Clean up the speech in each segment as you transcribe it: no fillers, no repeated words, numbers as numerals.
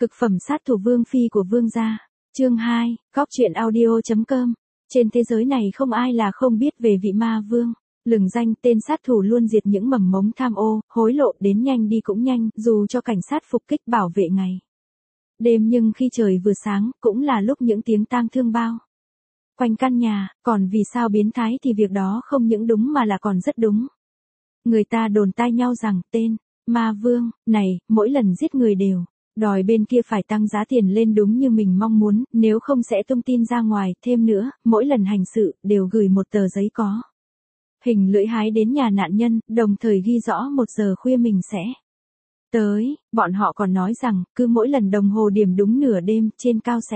Cực phẩm sát thủ vương phi của vương gia. Chương 2, góc truyện audio.com. Trên thế giới này không ai là không biết về vị ma vương. Lừng danh tên sát thủ luôn diệt những mầm mống tham ô, hối lộ đến nhanh đi cũng nhanh, dù cho cảnh sát phục kích bảo vệ ngày đêm, nhưng khi trời vừa sáng, cũng là lúc những tiếng tang thương bao quanh căn nhà. Còn vì sao biến thái thì việc đó không những đúng mà là còn rất đúng. Người ta đồn tai nhau rằng tên ma vương này mỗi lần giết người đều đòi bên kia phải tăng giá tiền lên đúng như mình mong muốn, nếu không sẽ tung tin ra ngoài. Thêm nữa, mỗi lần hành sự đều gửi một tờ giấy có hình lưỡi hái đến nhà nạn nhân, đồng thời ghi rõ 1 giờ khuya mình sẽ tới. Bọn họ còn nói rằng, cứ mỗi lần đồng hồ điểm đúng nửa đêm, trên cao sẽ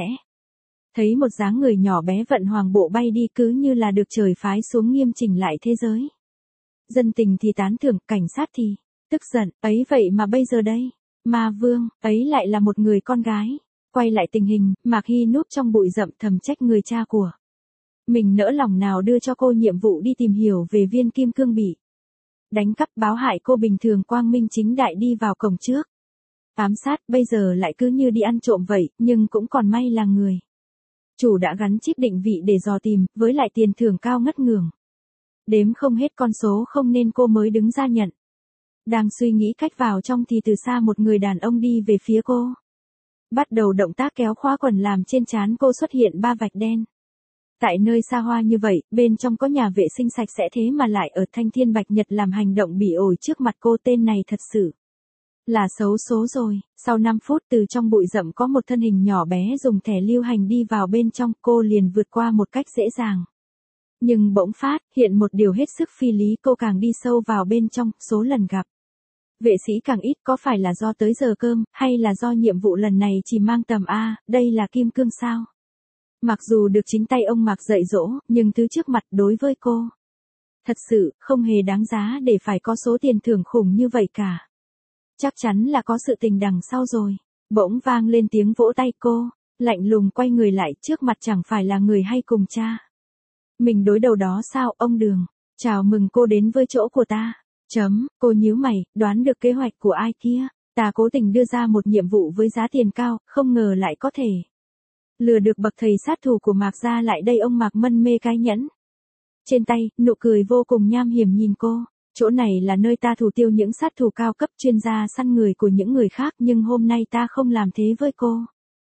thấy một dáng người nhỏ bé vận hoàng bộ bay đi, cứ như là được trời phái xuống nghiêm chỉnh lại thế giới. Dân tình thì tán thưởng, cảnh sát thì tức giận, ấy vậy mà bây giờ đây, ma vương ấy lại là một người con gái. Quay lại tình hình, Mạc Hy núp trong bụi rậm thầm trách người cha của mình nỡ lòng nào đưa cho cô nhiệm vụ đi tìm hiểu về viên kim cương bị đánh cắp, báo hại cô bình thường quang minh chính đại đi vào cổng trước ám sát, bây giờ lại cứ như đi ăn trộm vậy. Nhưng cũng còn may là người chủ đã gắn chip định vị để dò tìm, với lại tiền thưởng cao ngất ngưởng, đếm không hết con số, không nên cô mới đứng ra nhận. Đang suy nghĩ cách vào trong thì từ xa một người đàn ông đi về phía cô, bắt đầu động tác kéo khóa quần, làm trên trán cô xuất hiện 3 vạch đen. Tại nơi xa hoa như vậy, bên trong có nhà vệ sinh sạch sẽ, thế mà lại ở Thanh Thiên Bạch Nhật làm hành động bỉ ổi trước mặt cô. Tên này thật sự là xấu số rồi. Sau 5 phút, từ trong bụi rậm có một thân hình nhỏ bé dùng thẻ lưu hành đi vào bên trong, cô liền vượt qua một cách dễ dàng. Nhưng bỗng phát hiện một điều hết sức phi lý, cô càng đi sâu vào bên trong, số lần gặp vệ sĩ càng ít. Có phải là do tới giờ cơm, hay là do nhiệm vụ lần này chỉ mang tầm A, đây là kim cương sao? Mặc dù được chính tay ông Mạc dạy dỗ, nhưng thứ trước mặt đối với cô thật sự không hề đáng giá để phải có số tiền thưởng khủng như vậy cả. Chắc chắn là có sự tình đằng sau rồi. Bỗng vang lên tiếng vỗ tay, cô lạnh lùng quay người lại, trước mặt chẳng phải là người hay cùng cha mình đối đầu đó sao? Ông Đường, chào mừng cô đến với chỗ của ta. Cô nhíu mày, đoán được kế hoạch của ai kia. Ta cố tình đưa ra một nhiệm vụ với giá tiền cao, không ngờ lại có thể lừa được bậc thầy sát thủ của Mạc gia lại đây. Ông Mạc mân mê cái nhẫn trên tay, nụ cười vô cùng nham hiểm nhìn cô. Chỗ này là nơi ta thủ tiêu những sát thủ cao cấp, chuyên gia săn người của những người khác, nhưng hôm nay ta không làm thế với cô.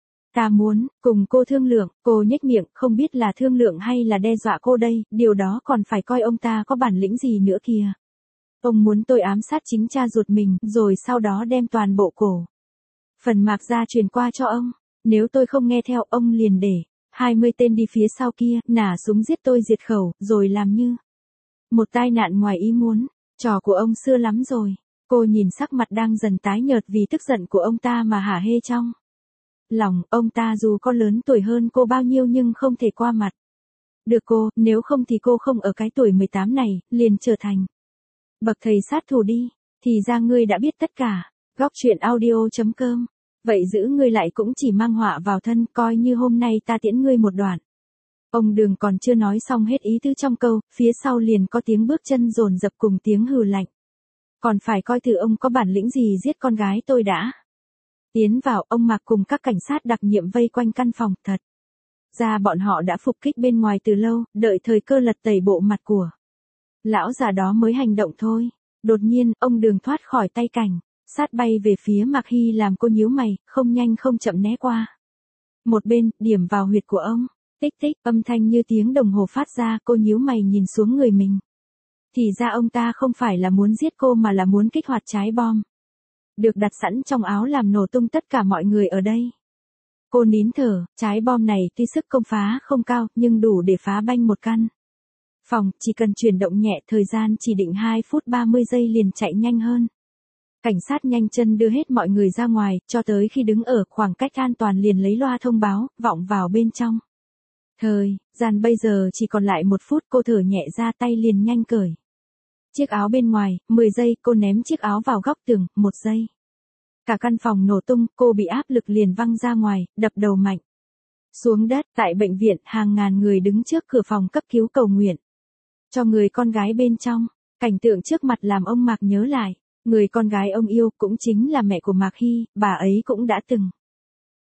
Ta muốn cùng cô thương lượng. Cô nhếch miệng, không biết là thương lượng hay là đe dọa cô đây, điều đó còn phải coi ông ta có bản lĩnh gì nữa kìa. Ông muốn tôi ám sát chính cha ruột mình, rồi sau đó đem toàn bộ cổ phần Mạc gia truyền qua cho ông. Nếu tôi không nghe theo, ông liền để 20 tên đi phía sau kia, nả súng giết tôi diệt khẩu, rồi làm như một tai nạn ngoài ý muốn. Trò của ông xưa lắm rồi. Cô nhìn sắc mặt đang dần tái nhợt vì tức giận của ông ta mà hả hê trong lòng. Ông ta dù có lớn tuổi hơn cô bao nhiêu nhưng không thể qua mặt được cô, nếu không thì cô không ở cái tuổi 18 này, liền trở thành bậc thầy sát thủ đi. Thì ra ngươi đã biết tất cả. Góc truyện audio.com. Vậy giữ ngươi lại cũng chỉ mang họa vào thân, coi như hôm nay ta tiễn ngươi một đoạn. Ông Đường còn chưa nói xong hết ý tứ trong câu, phía sau liền có tiếng bước chân dồn dập cùng tiếng hừ lạnh. Còn phải coi thử ông có bản lĩnh gì giết con gái tôi đã. Tiến vào, ông Mạc cùng các cảnh sát đặc nhiệm vây quanh căn phòng. Thật ra bọn họ đã phục kích bên ngoài từ lâu, đợi thời cơ lật tẩy bộ mặt của lão già đó mới hành động thôi. Đột nhiên, ông Đường thoát khỏi tay cảnh sát bay về phía Mạc Hy, làm cô nhíu mày, không nhanh không chậm né qua một bên, điểm vào huyệt của ông. Tích tích, âm thanh như tiếng đồng hồ phát ra. Cô nhíu mày nhìn xuống người mình. Thì ra ông ta không phải là muốn giết cô mà là muốn kích hoạt trái bom được đặt sẵn trong áo, làm nổ tung tất cả mọi người ở đây. Cô nín thở. Trái bom này tuy sức công phá không cao, nhưng đủ để phá banh một căn phòng. Chỉ cần chuyển động nhẹ, thời gian chỉ định 2 phút 30 giây liền chạy nhanh hơn. Cảnh sát nhanh chân đưa hết mọi người ra ngoài, cho tới khi đứng ở khoảng cách an toàn liền lấy loa thông báo, vọng vào bên trong. Thời gian bây giờ chỉ còn lại 1 phút, cô thở nhẹ ra, tay liền nhanh cởi chiếc áo bên ngoài. 10 giây, cô ném chiếc áo vào góc tường. 1 giây. Cả căn phòng nổ tung, cô bị áp lực liền văng ra ngoài, đập đầu mạnh xuống đất. Tại bệnh viện, hàng ngàn người đứng trước cửa phòng cấp cứu cầu nguyện cho người con gái bên trong. Cảnh tượng trước mặt làm ông Mạc nhớ lại người con gái ông yêu, cũng chính là mẹ của Mạc Hy. Bà ấy cũng đã từng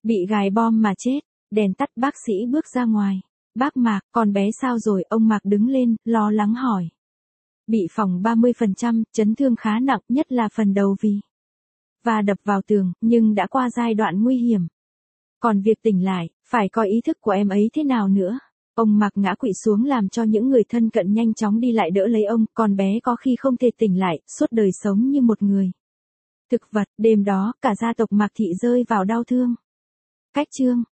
Bị gài bom mà chết. Đèn tắt, bác sĩ bước ra ngoài. Bác Mạc, con bé sao rồi? Ông Mạc đứng lên, lo lắng hỏi. Bị phỏng 30%, chấn thương khá nặng, nhất là phần đầu và đập vào tường, nhưng đã qua giai đoạn nguy hiểm. Còn việc tỉnh lại, phải coi ý thức của em ấy thế nào nữa. Ông Mạc ngã quỵ xuống làm cho những người thân cận nhanh chóng đi lại đỡ lấy ông, con bé có khi không thể tỉnh lại, suốt đời sống như một người thực vật. Đêm đó, cả gia tộc Mạc Thị rơi vào đau thương. Cách chương